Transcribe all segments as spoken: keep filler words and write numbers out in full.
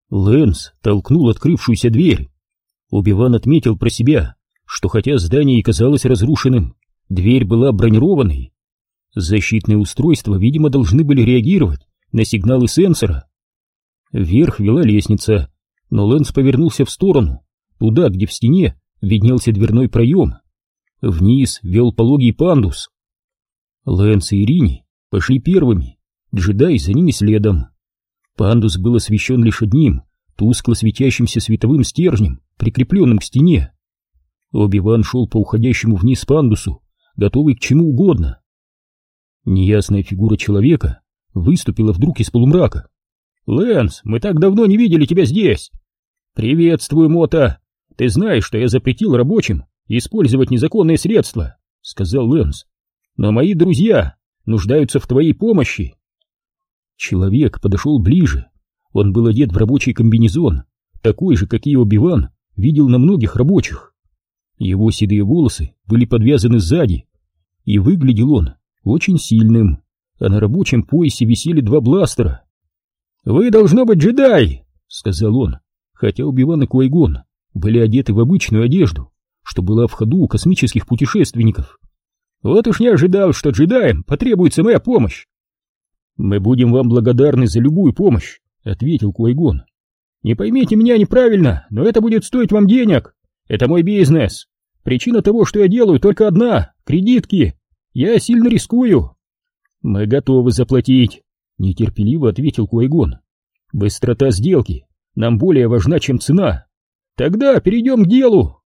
Лэнс толкнул открывшуюся дверь. Оби-Ван отметил про себя, что хотя здание и казалось разрушенным, дверь была бронированной. Защитные устройства, видимо, должны были реагировать на сигналы сенсора. Вверх вела лестница, но Лэнс повернулся в сторону, туда, где в стене виднелся дверной проем. Вниз вел пологий пандус. Лэнс и Ирини пошли первыми, джедай за ними следом. Пандус был освещен лишь одним, тускло светящимся световым стержнем, прикрепленным к стене. Оби-Ван шел по уходящему вниз пандусу, готовый к чему угодно. Неясная фигура человека выступила вдруг из полумрака. «Лэнс, мы так давно не видели тебя здесь!» «Приветствую, Мота! Ты знаешь, что я запретил рабочим использовать незаконные средства», — сказал Лэнс. «Но мои друзья нуждаются в твоей помощи». Человек подошел ближе. Он был одет в рабочий комбинезон, такой же, какие Оби-Ван видел на многих рабочих. Его седые волосы были подвязаны сзади, и выглядел он очень сильным, а на рабочем поясе висели два бластера. «Вы, должно быть, джедай», — сказал он, хотя Оби-Ван и Квай-Гон были одеты в обычную одежду, что была в ходу у космических путешественников. «Вот уж не ожидал, что джедаям потребуется моя помощь». «Мы будем вам благодарны за любую помощь», — ответил Квай-Гон. «Не поймите меня неправильно, но это будет стоить вам денег. Это мой бизнес. Причина того, что я делаю, только одна — кредитки. Я сильно рискую». «Мы готовы заплатить», — нетерпеливо ответил Квай-Гон. «Быстрота сделки нам более важна, чем цена. Тогда перейдем к делу».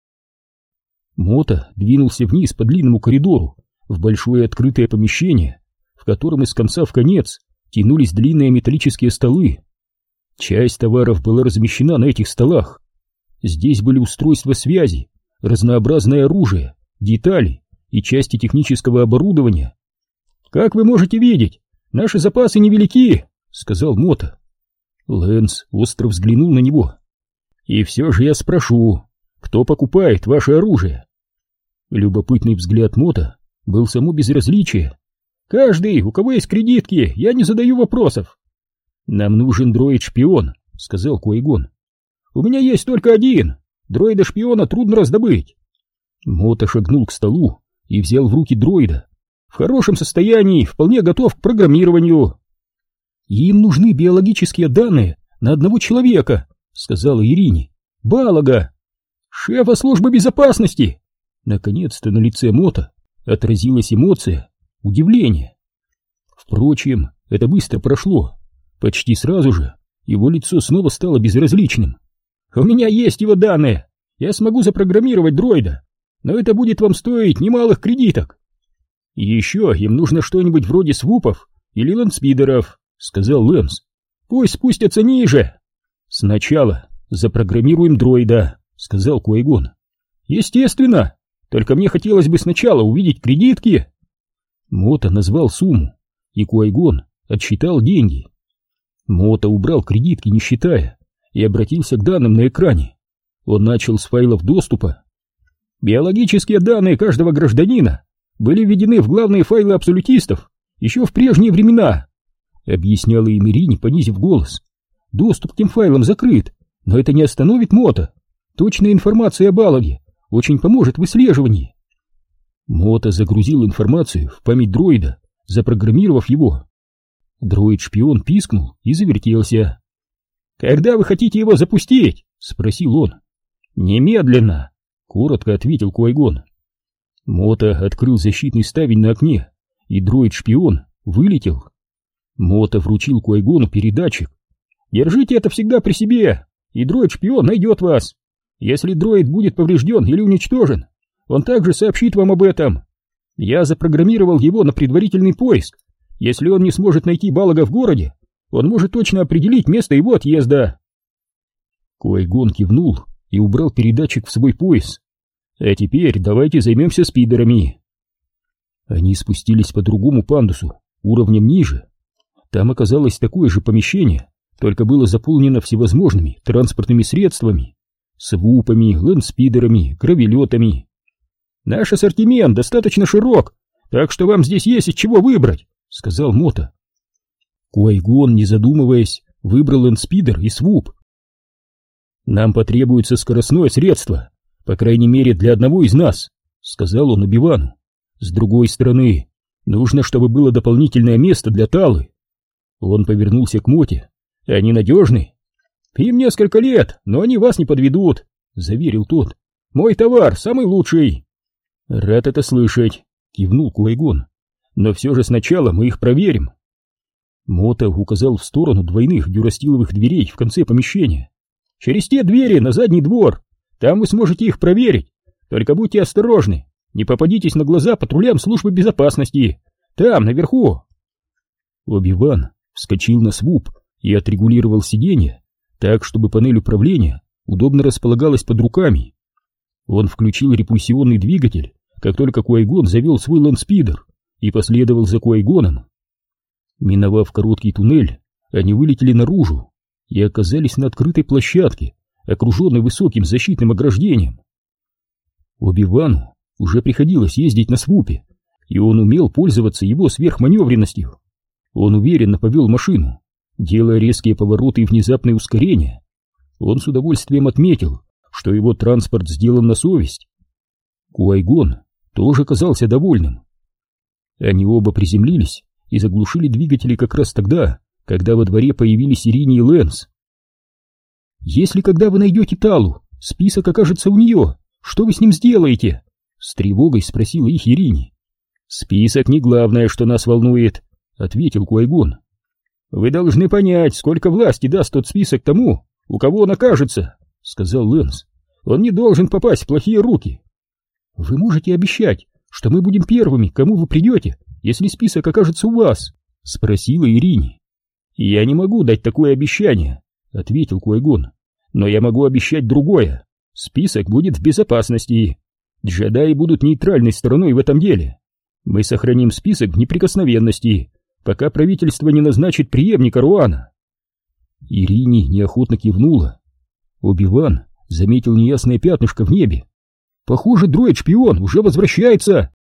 Мота двинулся вниз по длинному коридору в большое открытое помещение, в котором из конца в конец тянулись длинные металлические столы. Часть товаров была размещена на этих столах. Здесь были устройства связи, разнообразное оружие, детали и части технического оборудования. «Как вы можете видеть, наши запасы невелики», — сказал Мота. Лэнс остро взглянул на него. «И все же я спрошу, кто покупает ваше оружие?» Любопытный взгляд Мота был само безразличие. «Каждый, у кого есть кредитки, я не задаю вопросов». «Нам нужен дроид-шпион», — сказал Квай-Гон. «У меня есть только один. Дроида-шпиона трудно раздобыть». Мота шагнул к столу и взял в руки дроида. «В хорошем состоянии, вполне готов к программированию». «Им нужны биологические данные на одного человека», — сказала Ирине. «Балага». «Шефа службы безопасности». Наконец-то на лице Мота отразилась эмоция, удивление. Впрочем, это быстро прошло. Почти сразу же его лицо снова стало безразличным. «У меня есть его данные. Я смогу запрограммировать дроида, но это будет вам стоить немалых кредиток». «Еще им нужно что-нибудь вроде свупов или лэндспидеров», — сказал Лэнс. «Пусть спустятся ниже». «Сначала запрограммируем дроида», — сказал Квай-Гон. «Естественно, только мне хотелось бы сначала увидеть кредитки». Мота назвал сумму, и Квай-Гон отсчитал деньги. Мота убрал кредитки, не считая, и обратился к данным на экране. Он начал с файлов доступа. «Биологические данные каждого гражданина были введены в главные файлы абсолютистов еще в прежние времена», — объясняла им Ирине, понизив голос. «Доступ к тем файлам закрыт, но это не остановит Мота. Точная информация о Балаге очень поможет в выслеживании». Мота загрузил информацию в память дроида, запрограммировав его. Дроид-шпион пискнул и завертелся. «Когда вы хотите его запустить?» — спросил он. «Немедленно», — коротко ответил Квай-Гон. Мота открыл защитный ставень на окне, и дроид-шпион вылетел. Мота вручил Квай-Гону передатчик. «Держите это всегда при себе, и дроид-шпион найдет вас. Если дроид будет поврежден или уничтожен, он также сообщит вам об этом. Я запрограммировал его на предварительный поиск. Если он не сможет найти Балага в городе, он может точно определить место его отъезда». Квай-Гон кивнул и убрал передатчик в свой пояс. «А теперь давайте займемся спидерами». Они спустились по другому пандусу, уровнем ниже. Там оказалось такое же помещение, только было заполнено всевозможными транспортными средствами, свупами, лэндспидерами, гравелетами. «Наш ассортимент достаточно широк, так что вам здесь есть из чего выбрать», — сказал Мота. Квай-Гон, не задумываясь, выбрал лэндспидер и свуп. «Нам потребуется скоростное средство, по крайней мере для одного из нас», — сказал он Оби-Вану. «С другой стороны, нужно, чтобы было дополнительное место для Талы». Он повернулся к Моте. «Они надежны?» «Им несколько лет, но они вас не подведут», — заверил тот. «Мой товар самый лучший». «Рад это слышать», — кивнул Куайгон. «Но все же сначала мы их проверим». Мота указал в сторону двойных дюрастиловых дверей в конце помещения. «Через те двери на задний двор. Там вы сможете их проверить. Только будьте осторожны, не попадитесь на глаза патрулям службы безопасности. Там, наверху». Оби-Ван вскочил на свуп и отрегулировал сиденье так, чтобы панель управления удобно располагалась под руками. Он включил репульсионный двигатель, как только Куайгон завел свой лэндспидер, и последовал за Куайгоном. Миновав короткий туннель, они вылетели наружу и оказались на открытой площадке, окруженной высоким защитным ограждением. Оби-Вану уже приходилось ездить на свупе, и он умел пользоваться его сверхманевренностью. Он уверенно повел машину, делая резкие повороты и внезапные ускорения. Он с удовольствием отметил, что его транспорт сделан на совесть. Куайгон тоже казался довольным. Они оба приземлились и заглушили двигатели как раз тогда, когда во дворе появились Ирини и Лэнс. «Если когда вы найдете Талу, список окажется у нее, что вы с ним сделаете?» — с тревогой спросила их Ирини. «Список не главное, что нас волнует», — ответил Куайгон. «Вы должны понять, сколько власти даст тот список тому, у кого он окажется», — сказал Лэнс. «Он не должен попасть в плохие руки». «Вы можете обещать, что мы будем первыми, к кому вы придете, если список окажется у вас?» — спросила Ирини. «Я не могу дать такое обещание», — ответил Куайгон. «Но я могу обещать другое. Список будет в безопасности. Джедаи будут нейтральной стороной в этом деле. Мы сохраним список в неприкосновенности, пока правительство не назначит преемника Руана». Ирини неохотно кивнула. Оби-Ван заметил неясное пятнышко в небе. «Похоже, дроид-шпион уже возвращается!»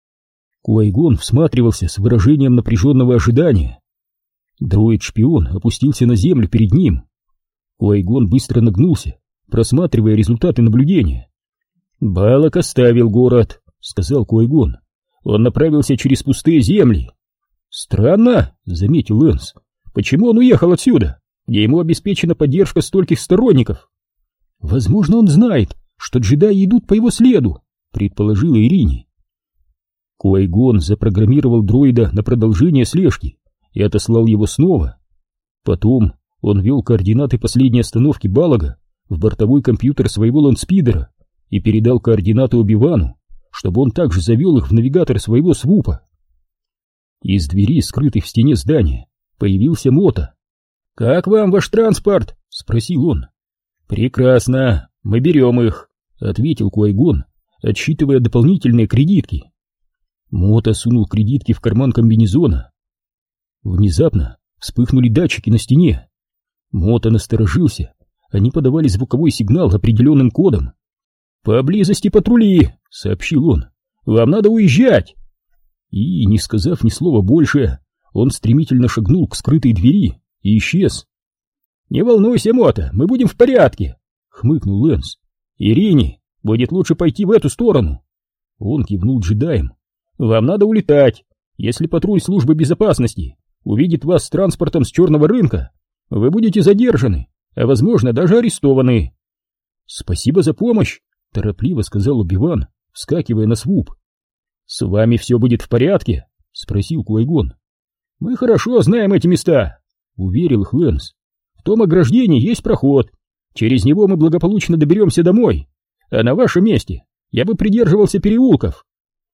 Куайгон всматривался с выражением напряженного ожидания. Дроид-шпион опустился на землю перед ним. Куайгон быстро нагнулся, просматривая результаты наблюдения. «Балак оставил город», — сказал Куайгон. «Он направился через пустые земли». «Странно», — заметил Лэнс. «Почему он уехал отсюда, где ему обеспечена поддержка стольких сторонников?» «Возможно, он знает, что джедаи идут по его следу», — предположила Ирини. Куайгон запрограммировал дроида на продолжение слежки и отослал его снова. Потом он ввел координаты последней остановки Балага в бортовой компьютер своего лэндспидера и передал координаты Оби-Вану, чтобы он также завел их в навигатор своего свупа. Из двери, скрытой в стене здания, появился Мота. «Как вам ваш транспорт?» — спросил он. «Прекрасно, мы берем их», — ответил Куайгон, отсчитывая дополнительные кредитки. Мота сунул кредитки в карман комбинезона. Внезапно вспыхнули датчики на стене. Мота насторожился, они подавали звуковой сигнал определенным кодом. «Поблизости патрули», — сообщил он, — «вам надо уезжать». И, не сказав ни слова больше, он стремительно шагнул к скрытой двери и исчез. «Не волнуйся, Мота, мы будем в порядке», — хмыкнул Лэнс. «Ирини, будет лучше пойти в эту сторону». Он кивнул джедаям. «Вам надо улетать. Если патруль службы безопасности увидит вас с транспортом с черного рынка, вы будете задержаны, а возможно даже арестованы». «Спасибо за помощь», — торопливо сказал Оби-Ван, вскакивая на свуп. «С вами все будет в порядке?» — спросил Куайгон. «Мы хорошо знаем эти места», — уверил их Лэнс. «В том ограждении есть проход. Через него мы благополучно доберемся домой. А на вашем месте я бы придерживался переулков».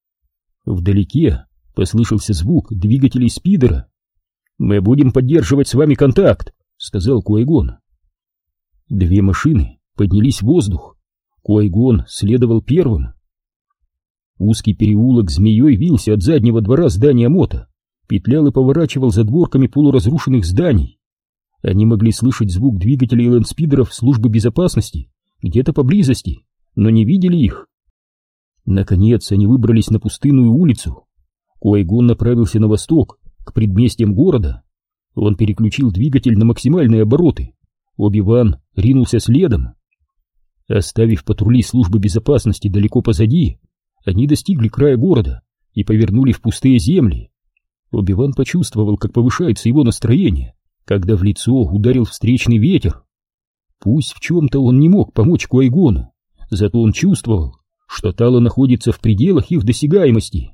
Вдалеке послышался звук двигателей спидера. «Мы будем поддерживать с вами контакт», — сказал Куайгон. Две машины поднялись в воздух. Куайгон следовал первым. Узкий переулок змеей вился от заднего двора здания Мота, петлял и поворачивал задворками полуразрушенных зданий. Они могли слышать звук двигателей лэндспидеров службы безопасности где-то поблизости, но не видели их. Наконец они выбрались на пустынную улицу. Куайгон направился на восток, к предместьям города. Он переключил двигатель на максимальные обороты. Оби-Ван ринулся следом. Оставив патрули службы безопасности далеко позади, они достигли края города и повернули в пустые земли. Оби-Ван почувствовал, как повышается его настроение, когда в лицо ударил встречный ветер. Пусть в чем-то он не мог помочь Куай-Гону, зато он чувствовал, что Тала находится в пределах их досягаемости.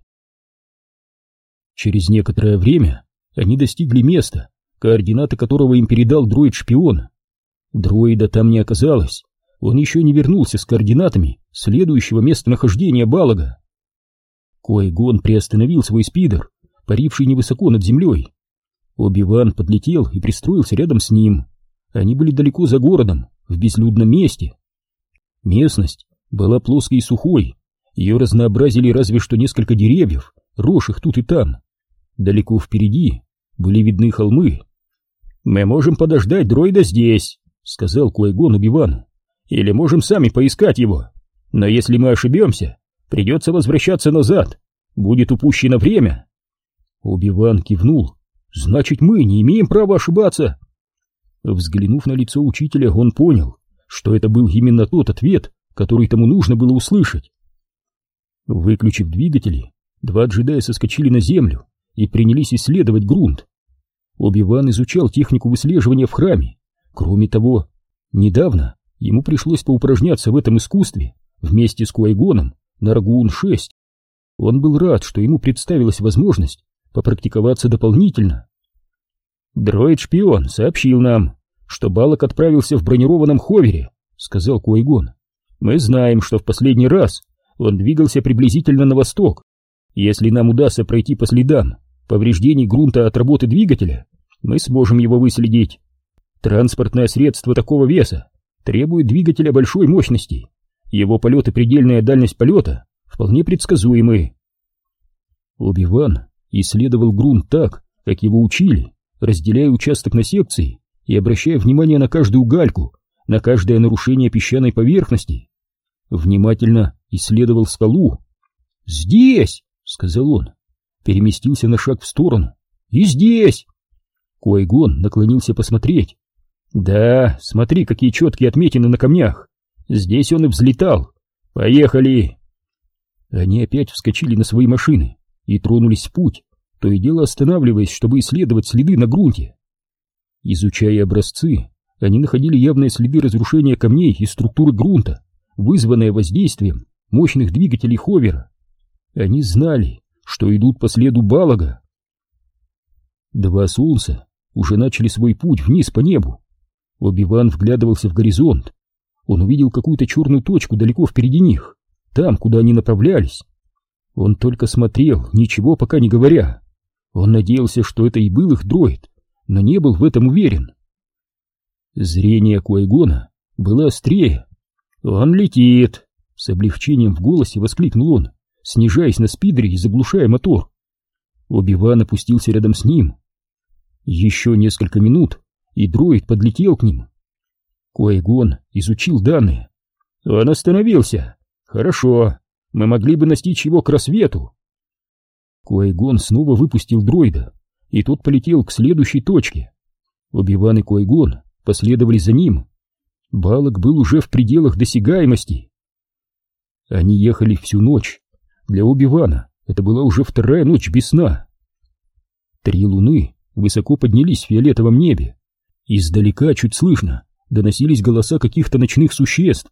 Через некоторое время они достигли места, координаты которого им передал дроид-шпион. Дроида там не оказалось, он еще не вернулся с координатами следующего местонахождения Балага. Куай-Гон приостановил свой спидер, паривший невысоко над землей. Оби-Ван подлетел и пристроился рядом с ним. Они были далеко за городом, в безлюдном месте. Местность была плоской и сухой, ее разнообразили разве что несколько деревьев, росших тут и там. Далеко впереди были видны холмы. «Мы можем подождать дроида здесь», — сказал Куай-Гон Оби-Вану. «Или можем сами поискать его. Но если мы ошибемся, придется возвращаться назад. Будет упущено время». Оби-Ван кивнул. «Значит, мы не имеем права ошибаться». Взглянув на лицо учителя, он понял, что это был именно тот ответ, который тому нужно было услышать. Выключив двигатели, два джедая соскочили на землю и принялись исследовать грунт. Оби-Ван изучал технику выслеживания в храме. Кроме того, недавно ему пришлось поупражняться в этом искусстве вместе с Куай-Гоном на Рагуун шесть. Он был рад, что ему представилась возможность попрактиковаться дополнительно. «Дроид-шпион сообщил нам, что Балак отправился в бронированном ховере», — сказал Куай-Гон. «Мы знаем, что в последний раз он двигался приблизительно на восток. Если нам удастся пройти по следам повреждений грунта от работы двигателя, мы сможем его выследить. Транспортное средство такого веса требует двигателя большой мощности. Его полет и предельная дальность полета вполне предсказуемы». Оби-Ван исследовал грунт так, как его учили, разделяя участок на секции и обращая внимание на каждую гальку, на каждое нарушение песчаной поверхности. Внимательно исследовал скалу. «Здесь!» — сказал он. Переместился на шаг в сторону. «И здесь!» Куай-Гон наклонился посмотреть. «Да, смотри, какие четкие отметины на камнях. Здесь он и взлетал. Поехали!» Они опять вскочили на свои машины и тронулись в путь, то и дело останавливаясь, чтобы исследовать следы на грунте. Изучая образцы, они находили явные следы разрушения камней и структуры грунта, вызванные воздействием мощных двигателей ховера. Они знали, что идут по следу Балага. Два солнца уже начали свой путь вниз по небу. Оби-Ван вглядывался в горизонт. Он увидел какую-то черную точку далеко впереди них, там, куда они направлялись. Он только смотрел, ничего пока не говоря. Он надеялся, что это и был их дроид, но не был в этом уверен. Зрение Куай-Гона было острее. «Он летит!» — с облегчением в голосе воскликнул он, снижаясь на спидере и заглушая мотор. Оби-Ван опустился рядом с ним. Еще несколько минут, и дроид подлетел к ним. Куай-Гон изучил данные. «Он остановился! Хорошо, мы могли бы настичь его к рассвету!» Куай-Гон снова выпустил дроида, и тот полетел к следующей точке. Оби-Ван и Куай-Гон последовали за ним. Балаг был уже в пределах досягаемости. Они ехали всю ночь. Для Оби-Вана это была уже вторая ночь без сна. Три луны высоко поднялись в фиолетовом небе. Издалека, чуть слышно, доносились голоса каких-то ночных существ.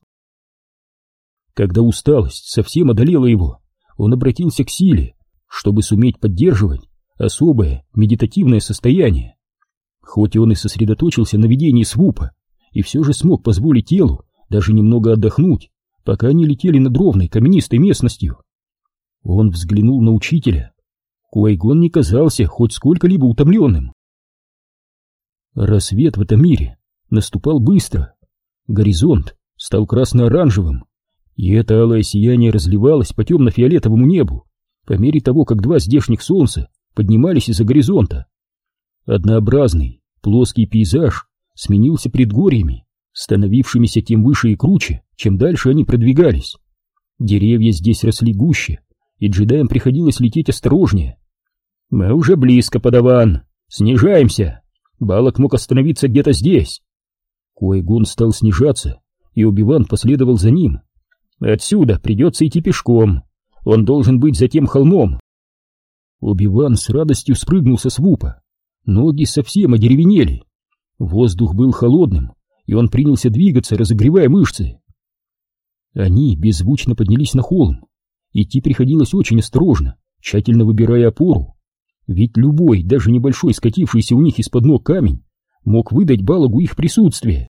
Когда усталость совсем одолела его, он обратился к силе, чтобы суметь поддерживать особое медитативное состояние. Хоть он и сосредоточился на ведении свупа, и все же смог позволить телу даже немного отдохнуть, пока они летели над ровной каменистой местностью. Он взглянул на учителя. Куай-Гон не казался хоть сколько-либо утомленным. Рассвет в этом мире наступал быстро. Горизонт стал красно-оранжевым, и это алое сияние разливалось по темно-фиолетовому небу по мере того, как два здешних солнца поднимались из-за горизонта. Однообразный, плоский пейзаж сменился предгорьями, становившимися тем выше и круче, чем дальше они продвигались. Деревья здесь росли гуще, и джедаям приходилось лететь осторожнее. «Мы уже близко, подаван! Снижаемся! Балак мог остановиться где-то здесь!» Куай-Гон стал снижаться, и Оби-Ван последовал за ним. Отсюда придется идти пешком. Он должен быть за тем холмом. Оби-Ван с радостью спрыгнул со свупа. Ноги совсем одеревенели. Воздух был холодным, и он принялся двигаться, разогревая мышцы. Они беззвучно поднялись на холм. Идти приходилось очень осторожно, тщательно выбирая опору. Ведь любой, даже небольшой скатившийся у них из-под ног камень мог выдать Балагу их присутствие.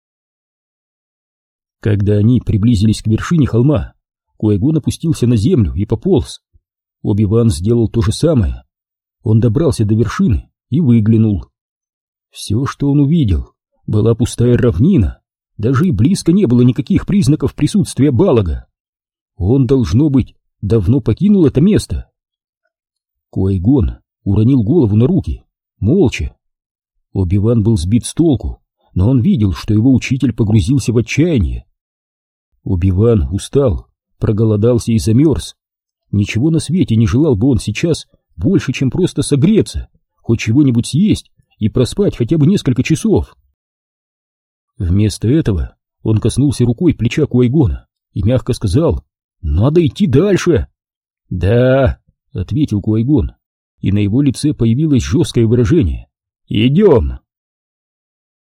Когда они приблизились к вершине холма, Куай-Гон опустился на землю и пополз. Оби-Ван сделал то же самое. Он добрался до вершины и выглянул. Все, что он увидел, была пустая равнина, даже и близко не было никаких признаков присутствия Балага. Он, должно быть, давно покинул это место. Куай-Гон уронил голову на руки, молча. Оби-Ван был сбит с толку, но он видел, что его учитель погрузился в отчаяние. Оби-Ван устал, проголодался и замерз. Ничего на свете не желал бы он сейчас больше, чем просто согреться, хоть чего-нибудь съесть и проспать хотя бы несколько часов. Вместо этого он коснулся рукой плеча Куай-Гона и мягко сказал: «Надо идти дальше!» «Да», — ответил Куай-Гон, и на его лице появилось жесткое выражение. «Идем!»